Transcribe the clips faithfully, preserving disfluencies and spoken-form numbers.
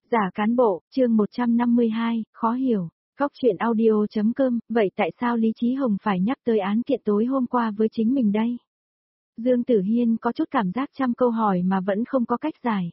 Giả cán bộ, chương một trăm năm mươi hai, khó hiểu. Góc truyện audio.com, vậy tại sao Lý Chí Hồng phải nhắc tới án kiện tối hôm qua với chính mình đây? Dương Tử Hiên có chút cảm giác trăm câu hỏi mà vẫn không có cách giải.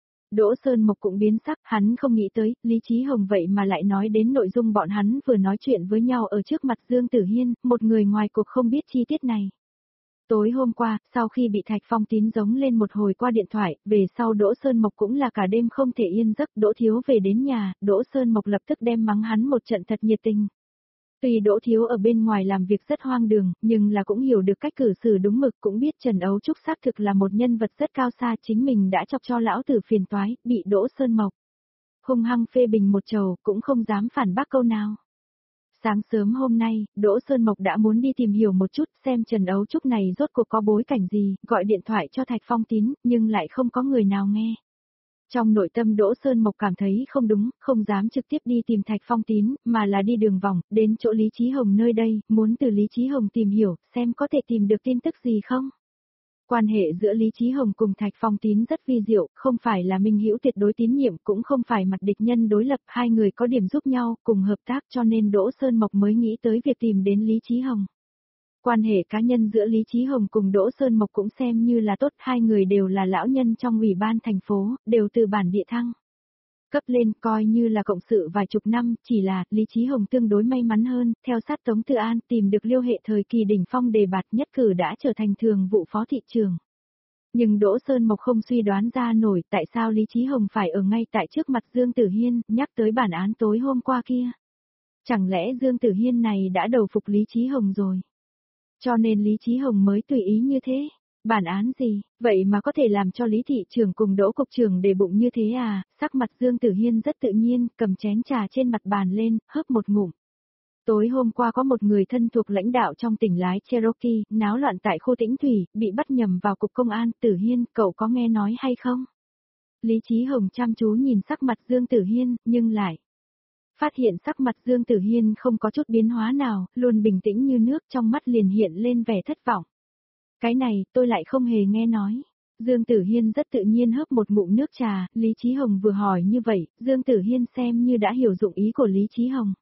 Đỗ Sơn Mộc cũng biến sắc, hắn không nghĩ tới, Lý Chí Hồng vậy mà lại nói đến nội dung bọn hắn vừa nói chuyện với nhau ở trước mặt Dương Tử Hiên, một người ngoài cuộc không biết chi tiết này. Tối hôm qua, sau khi bị Thạch Phong Tín giống lên một hồi qua điện thoại, về sau Đỗ Sơn Mộc cũng là cả đêm không thể yên giấc, Đỗ Thiếu về đến nhà, Đỗ Sơn Mộc lập tức đem mắng hắn một trận thật nhiệt tình. Tuy Đỗ Thiếu ở bên ngoài làm việc rất hoang đường, nhưng là cũng hiểu được cách cử xử đúng mực, cũng biết Trần Ấu Trúc xác thực là một nhân vật rất cao xa, chính mình đã chọc cho lão tử phiền toái, bị Đỗ Sơn Mộc hung hăng phê bình một trầu, cũng không dám phản bác câu nào. Sáng sớm hôm nay, Đỗ Sơn Mộc đã muốn đi tìm hiểu một chút xem Trần Ấu Trúc này rốt cuộc có bối cảnh gì, gọi điện thoại cho Thạch Phong Tín, nhưng lại không có người nào nghe. Trong nội tâm Đỗ Sơn Mộc cảm thấy không đúng, không dám trực tiếp đi tìm Thạch Phong Tín, mà là đi đường vòng, đến chỗ Lý Chí Hồng nơi đây, muốn từ Lý Chí Hồng tìm hiểu, xem có thể tìm được tin tức gì không. Quan hệ giữa Lý Chí Hồng cùng Thạch Phong Tín rất vi diệu, không phải là minh hữu tuyệt đối tín nhiệm, cũng không phải mặt địch nhân đối lập, hai người có điểm giúp nhau, cùng hợp tác, cho nên Đỗ Sơn Mộc mới nghĩ tới việc tìm đến Lý Chí Hồng. Quan hệ cá nhân giữa Lý Chí Hồng cùng Đỗ Sơn Mộc cũng xem như là tốt, hai người đều là lão nhân trong ủy ban thành phố, đều từ bản địa thăng cấp lên, coi như là cộng sự vài chục năm, chỉ là Lý Chí Hồng tương đối may mắn hơn, theo sát Tống Tư An tìm được Liêu Hệ thời kỳ đỉnh phong đề bạt, nhất cử đã trở thành thường vụ phó thị trưởng. Nhưng Đỗ Sơn Mộc không suy đoán ra nổi tại sao Lý Chí Hồng phải ở ngay tại trước mặt Dương Tử Hiên, nhắc tới bản án tối hôm qua kia. Chẳng lẽ Dương Tử Hiên này đã đầu phục Lý Chí Hồng rồi? Cho nên Lý Chí Hồng mới tùy ý như thế. Bản án gì, vậy mà có thể làm cho Lý thị trưởng cùng Đỗ cục trưởng để bụng như thế à? Sắc mặt Dương Tử Hiên rất tự nhiên, cầm chén trà trên mặt bàn lên, hớp một ngụm. Tối hôm qua có một người thân thuộc lãnh đạo trong tỉnh lái Cherokee, náo loạn tại khu Tĩnh Thủy, bị bắt nhầm vào cục công an. Tử Hiên, cậu có nghe nói hay không? Lý Chí Hồng chăm chú nhìn sắc mặt Dương Tử Hiên, nhưng lại phát hiện sắc mặt Dương Tử Hiên không có chút biến hóa nào, luôn bình tĩnh như nước, trong mắt liền hiện lên vẻ thất vọng. Cái này, tôi lại không hề nghe nói. Dương Tử Hiên rất tự nhiên hớp một ngụm nước trà, Lý Chí Hồng vừa hỏi như vậy, Dương Tử Hiên xem như đã hiểu dụng ý của Lý Chí Hồng.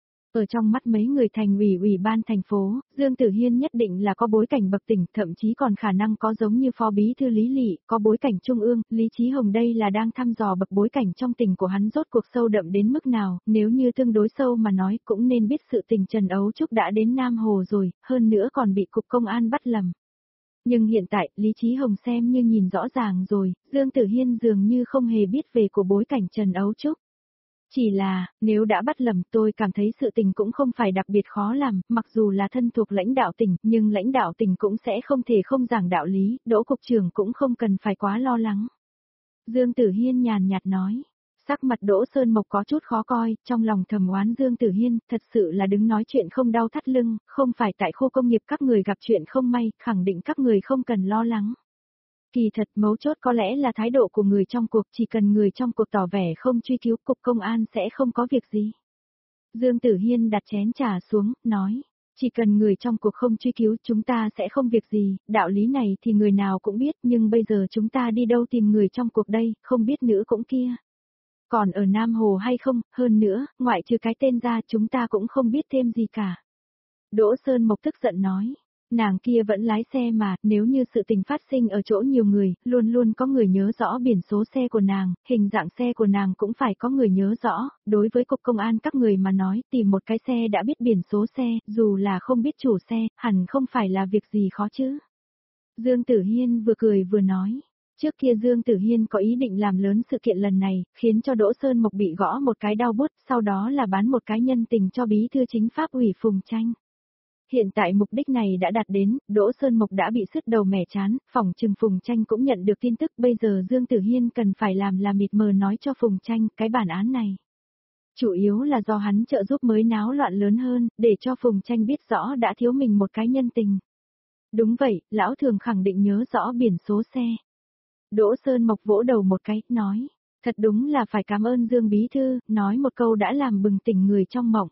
Ở trong mắt mấy người thành ủy ủy ban thành phố, Dương Tử Hiên nhất định là có bối cảnh bậc tỉnh, thậm chí còn khả năng có giống như phó bí thư Lý Lị, có bối cảnh trung ương, Lý Chí Hồng đây là đang thăm dò bậc bối cảnh trong tỉnh của hắn rốt cuộc sâu đậm đến mức nào, nếu như tương đối sâu mà nói cũng nên biết sự tình Trần Ấu Trúc đã đến Nam Hồ rồi, hơn nữa còn bị cục công an bắt lầm. Nhưng hiện tại, Lý Chí Hồng xem như nhìn rõ ràng rồi, Dương Tử Hiên dường như không hề biết về của bối cảnh Trần Ấu Trúc. Chỉ là, nếu đã bắt lầm tôi cảm thấy sự tình cũng không phải đặc biệt khó làm, mặc dù là thân thuộc lãnh đạo tỉnh, nhưng lãnh đạo tỉnh cũng sẽ không thể không giảng đạo lý, Đỗ cục trưởng cũng không cần phải quá lo lắng. Dương Tử Hiên nhàn nhạt nói. Sắc mặt Đỗ Sơn Mộc có chút khó coi, trong lòng thầm oán Dương Tử Hiên, thật sự là đứng nói chuyện không đau thắt lưng, không phải tại khu công nghiệp các người gặp chuyện không may, khẳng định các người không cần lo lắng. Kỳ thật mấu chốt có lẽ là thái độ của người trong cuộc, chỉ cần người trong cuộc tỏ vẻ không truy cứu cục công an sẽ không có việc gì. Dương Tử Hiên đặt chén trà xuống, nói, chỉ cần người trong cuộc không truy cứu chúng ta sẽ không việc gì, đạo lý này thì người nào cũng biết, nhưng bây giờ chúng ta đi đâu tìm người trong cuộc đây, không biết nữa cũng kia. Còn ở Nam Hồ hay không, hơn nữa, ngoại trừ cái tên ra chúng ta cũng không biết thêm gì cả. Đỗ Sơn Mộc tức giận nói, nàng kia vẫn lái xe mà, nếu như sự tình phát sinh ở chỗ nhiều người, luôn luôn có người nhớ rõ biển số xe của nàng, hình dạng xe của nàng cũng phải có người nhớ rõ, đối với cục công an các người mà nói, tìm một cái xe đã biết biển số xe, dù là không biết chủ xe, hẳn không phải là việc gì khó chứ. Dương Tử Hiên vừa cười vừa nói. Trước kia Dương Tử Hiên có ý định làm lớn sự kiện lần này, khiến cho Đỗ Sơn Mộc bị gõ một cái đau bút, sau đó là bán một cái nhân tình cho bí thư chính pháp ủy Phùng Tranh. Hiện tại mục đích này đã đạt đến, Đỗ Sơn Mộc đã bị sứt đầu mẻ chán, phỏng chừng Phùng Tranh cũng nhận được tin tức, bây giờ Dương Tử Hiên cần phải làm là mịt mờ nói cho Phùng Tranh cái bản án này. Chủ yếu là do hắn trợ giúp mới náo loạn lớn hơn, để cho Phùng Tranh biết rõ đã thiếu mình một cái nhân tình. Đúng vậy, lão thường khẳng định nhớ rõ biển số xe. Đỗ Sơn Mộc vỗ đầu một cái, nói, thật đúng là phải cảm ơn Dương Bí Thư, nói một câu đã làm bừng tỉnh người trong mộng.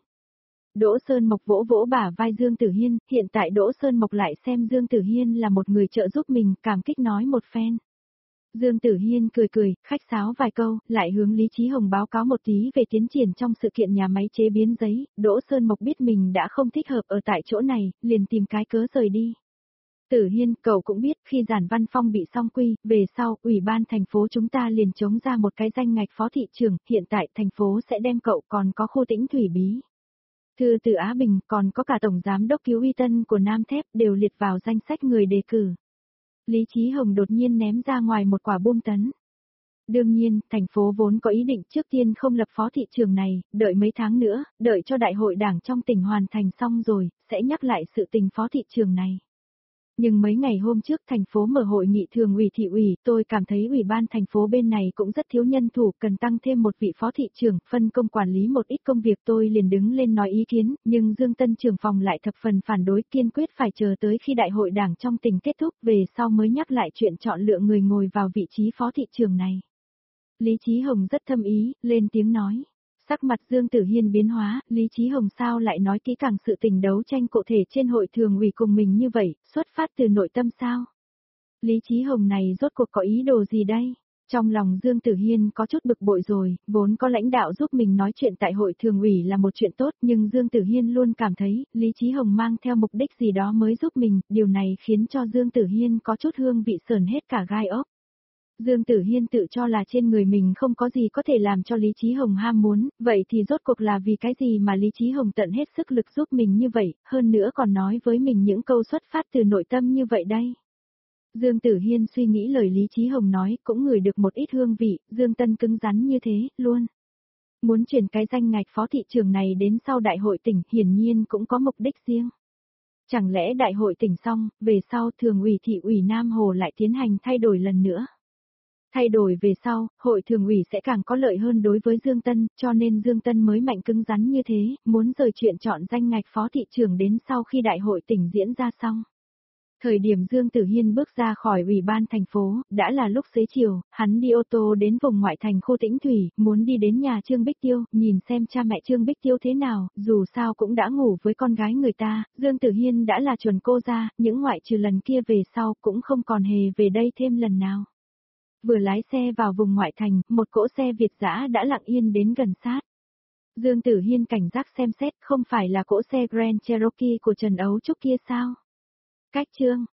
Đỗ Sơn Mộc vỗ vỗ bả vai Dương Tử Hiên, hiện tại Đỗ Sơn Mộc lại xem Dương Tử Hiên là một người trợ giúp mình, cảm kích nói một phen. Dương Tử Hiên cười cười, khách sáo vài câu, lại hướng Lý Chí Hồng báo cáo một tí về tiến triển trong sự kiện nhà máy chế biến giấy, Đỗ Sơn Mộc biết mình đã không thích hợp ở tại chỗ này, liền tìm cái cớ rời đi. Tử Hiên, cậu cũng biết, khi Giản Văn Phong bị song quy, về sau, ủy ban thành phố chúng ta liền chống ra một cái danh ngạch phó thị trưởng, hiện tại thành phố sẽ đem cậu còn có khu Tĩnh Thủy Bí. Thư từ Á Bình, còn có cả Tổng Giám đốc Cứu Uy Tân của Nam Thép đều liệt vào danh sách người đề cử. Lý Chí Hồng đột nhiên ném ra ngoài một quả bom tấn. Đương nhiên, thành phố vốn có ý định trước tiên không lập phó thị trường này, đợi mấy tháng nữa, đợi cho đại hội đảng trong tỉnh hoàn thành xong rồi, sẽ nhắc lại sự tình phó thị trường này. Nhưng mấy ngày hôm trước thành phố mở hội nghị thường ủy thị ủy, tôi cảm thấy ủy ban thành phố bên này cũng rất thiếu nhân thủ, cần tăng thêm một vị phó thị trưởng, phân công quản lý một ít công việc, tôi liền đứng lên nói ý kiến, nhưng Dương Tân trưởng phòng lại thập phần phản đối, kiên quyết phải chờ tới khi đại hội đảng trong tỉnh kết thúc về sau mới nhắc lại chuyện chọn lựa người ngồi vào vị trí phó thị trưởng này. Lý Chí Hồng rất thâm ý, lên tiếng nói. Sắc mặt Dương Tử Hiên biến hóa, Lý Chí Hồng sao lại nói kỹ càng sự tình đấu tranh cụ thể trên hội thường ủy cùng mình như vậy, xuất phát từ nội tâm sao? Lý Chí Hồng này rốt cuộc có ý đồ gì đây? Trong lòng Dương Tử Hiên có chút bực bội rồi, vốn có lãnh đạo giúp mình nói chuyện tại hội thường ủy là một chuyện tốt, nhưng Dương Tử Hiên luôn cảm thấy, Lý Chí Hồng mang theo mục đích gì đó mới giúp mình, điều này khiến cho Dương Tử Hiên có chút hương vị sờn hết cả gai ốc. Dương Tử Hiên tự cho là trên người mình không có gì có thể làm cho Lý Chí Hồng ham muốn, vậy thì rốt cuộc là vì cái gì mà Lý Chí Hồng tận hết sức lực giúp mình như vậy, hơn nữa còn nói với mình những câu xuất phát từ nội tâm như vậy đây. Dương Tử Hiên suy nghĩ lời Lý Chí Hồng nói, cũng ngửi được một ít hương vị, Dương Tân cứng rắn như thế, luôn. Muốn chuyển cái danh ngạch phó thị trường này đến sau đại hội tỉnh, hiển nhiên cũng có mục đích riêng. Chẳng lẽ đại hội tỉnh xong, về sau thường ủy thị ủy Nam Hồ lại tiến hành thay đổi lần nữa? Thay đổi về sau, hội thường ủy sẽ càng có lợi hơn đối với Dương Tân, cho nên Dương Tân mới mạnh cứng rắn như thế, muốn rời chuyện chọn danh ngạch phó thị trưởng đến sau khi đại hội tỉnh diễn ra xong. Thời điểm Dương Tử Hiên bước ra khỏi ủy ban thành phố, đã là lúc xế chiều, hắn đi ô tô đến vùng ngoại thành khu Tĩnh Thủy, muốn đi đến nhà Trương Bích Tiêu, nhìn xem cha mẹ Trương Bích Tiêu thế nào, dù sao cũng đã ngủ với con gái người ta, Dương Tử Hiên đã là chuẩn cô ra, những ngoại trừ lần kia về sau cũng không còn hề về đây thêm lần nào. Vừa lái xe vào vùng ngoại thành, một cỗ xe Việt dã đã lặng yên đến gần sát. Dương Tử Hiên cảnh giác xem xét, không phải là cỗ xe Grand Cherokee của Trần Ấu Trúc kia sao? Cách Trương,